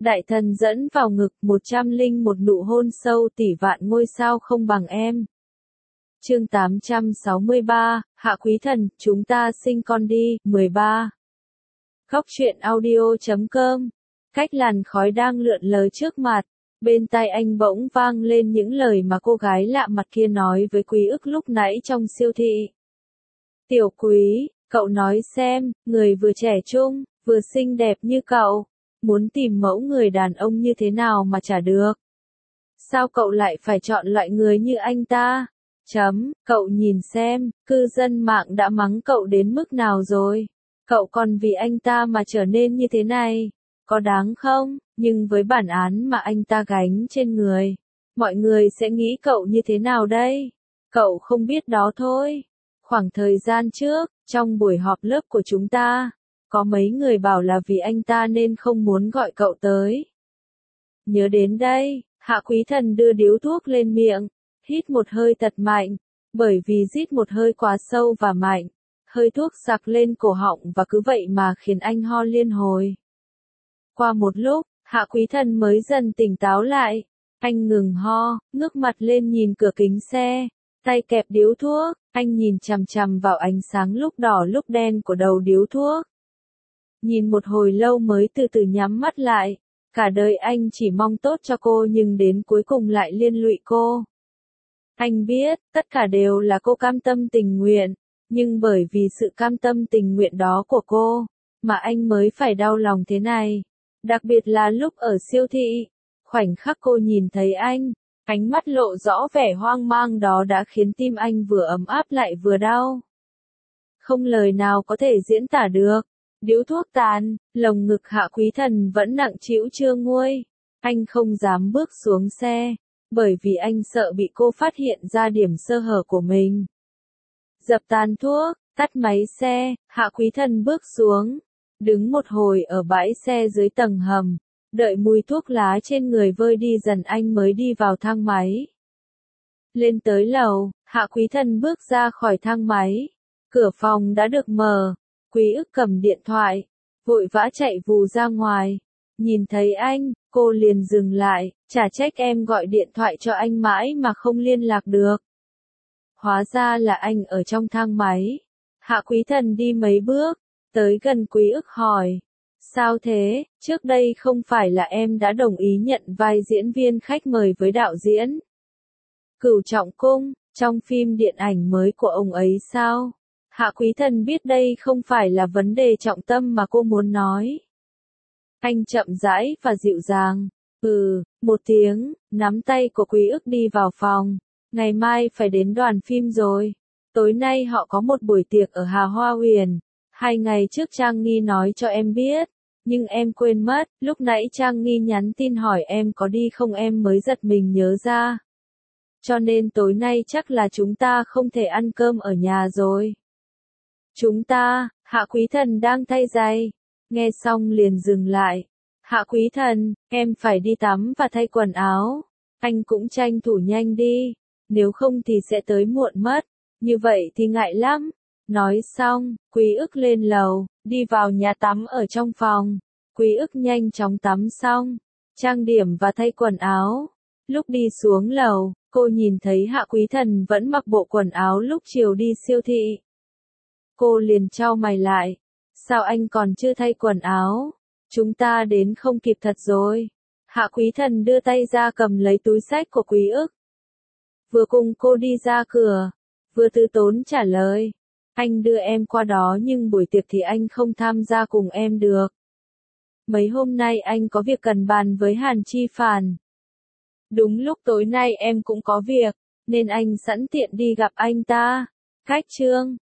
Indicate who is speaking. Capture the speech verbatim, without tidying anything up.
Speaker 1: Đại thần dẫn vào ngực, một trăm linh một nụ hôn sâu tỷ vạn ngôi sao không bằng em. Chương tám trăm sáu mươi ba, Hạ Quý Thần, chúng ta sinh con đi, mười ba. Góc truyện audio chấm com. Cách làn khói đang lượn lờ trước mặt, bên tai anh bỗng vang lên những lời mà cô gái lạ mặt kia nói với Quý Ức lúc nãy trong siêu thị. Tiểu Quý, cậu nói xem, người vừa trẻ trung, vừa xinh đẹp như cậu, muốn tìm mẫu người đàn ông như thế nào mà chả được. Sao cậu lại phải chọn loại người như anh ta? Chấm, cậu nhìn xem, cư dân mạng đã mắng cậu đến mức nào rồi. Cậu còn vì anh ta mà trở nên như thế này, có đáng không? Nhưng với bản án mà anh ta gánh trên người, mọi người sẽ nghĩ cậu như thế nào đây? Cậu không biết đó thôi. Khoảng thời gian trước, trong buổi họp lớp của chúng ta, có mấy người bảo là vì anh ta nên không muốn gọi cậu tới. Nhớ đến đây, Hạ Quý Thần đưa điếu thuốc lên miệng, hít một hơi thật mạnh, bởi vì rít một hơi quá sâu và mạnh, hơi thuốc sặc lên cổ họng và cứ vậy mà khiến anh ho liên hồi. Qua một lúc, Hạ Quý Thần mới dần tỉnh táo lại, anh ngừng ho, ngước mặt lên nhìn cửa kính xe, tay kẹp điếu thuốc, anh nhìn chằm chằm vào ánh sáng lúc đỏ lúc đen của đầu điếu thuốc. Nhìn một hồi lâu mới từ từ nhắm mắt lại, cả đời anh chỉ mong tốt cho cô nhưng đến cuối cùng lại liên lụy cô. Anh biết, tất cả đều là cô cam tâm tình nguyện, nhưng bởi vì sự cam tâm tình nguyện đó của cô, mà anh mới phải đau lòng thế này. Đặc biệt là lúc ở siêu thị, khoảnh khắc cô nhìn thấy anh, ánh mắt lộ rõ vẻ hoang mang đó đã khiến tim anh vừa ấm áp lại vừa đau. Không lời nào có thể diễn tả được. Điếu thuốc tàn, lồng ngực Hạ Quý Thần vẫn nặng trĩu chưa nguôi. Anh không dám bước xuống xe, bởi vì anh sợ bị cô phát hiện ra điểm sơ hở của mình. Dập tàn thuốc, tắt máy xe, Hạ Quý Thần bước xuống, đứng một hồi ở bãi xe dưới tầng hầm, đợi mùi thuốc lá trên người vơi đi dần anh mới đi vào thang máy. Lên tới lầu, Hạ Quý Thần bước ra khỏi thang máy, cửa phòng đã được mở. Quý Ức cầm điện thoại, vội vã chạy vù ra ngoài. Nhìn thấy anh, cô liền dừng lại, chả trách em gọi điện thoại cho anh mãi mà không liên lạc được. Hóa ra là anh ở trong thang máy. Hạ Quý Thần đi mấy bước, tới gần Quý Ức hỏi. Sao thế, trước đây không phải là em đã đồng ý nhận vai diễn viên khách mời với đạo diễn Cửu Trọng Cung, trong phim điện ảnh mới của ông ấy sao? Hạ Quý Thần biết đây không phải là vấn đề trọng tâm mà cô muốn nói. Anh chậm rãi và dịu dàng. Ừ, một tiếng, nắm tay của Quý Ức đi vào phòng. Ngày mai phải đến đoàn phim rồi. Tối nay họ có một buổi tiệc ở Hà Hoa Huyền. Hai ngày trước Trang Nghi nói cho em biết. Nhưng em quên mất, lúc nãy Trang Nghi nhắn tin hỏi em có đi không em mới giật mình nhớ ra. Cho nên tối nay chắc là chúng ta không thể ăn cơm ở nhà rồi. Chúng ta, Hạ Quý Thần đang thay giày. Nghe xong liền dừng lại. Hạ Quý Thần, em phải đi tắm và thay quần áo. Anh cũng tranh thủ nhanh đi. Nếu không thì sẽ tới muộn mất. Như vậy thì ngại lắm. Nói xong, Quý Ức lên lầu, đi vào nhà tắm ở trong phòng. Quý Ức nhanh chóng tắm xong, trang điểm và thay quần áo. Lúc đi xuống lầu, cô nhìn thấy Hạ Quý Thần vẫn mặc bộ quần áo lúc chiều đi siêu thị. Cô liền chau mày lại. Sao anh còn chưa thay quần áo? Chúng ta đến không kịp thật rồi. Hạ Quý Thần đưa tay ra cầm lấy túi xách của Quý Ức. Vừa cùng cô đi ra cửa, vừa từ tốn trả lời. Anh đưa em qua đó nhưng buổi tiệc thì anh không tham gia cùng em được. Mấy hôm nay anh có việc cần bàn với Hàn Chi Phàn. Đúng lúc tối nay em cũng có việc, nên anh sẵn tiện đi gặp anh ta. Cách chương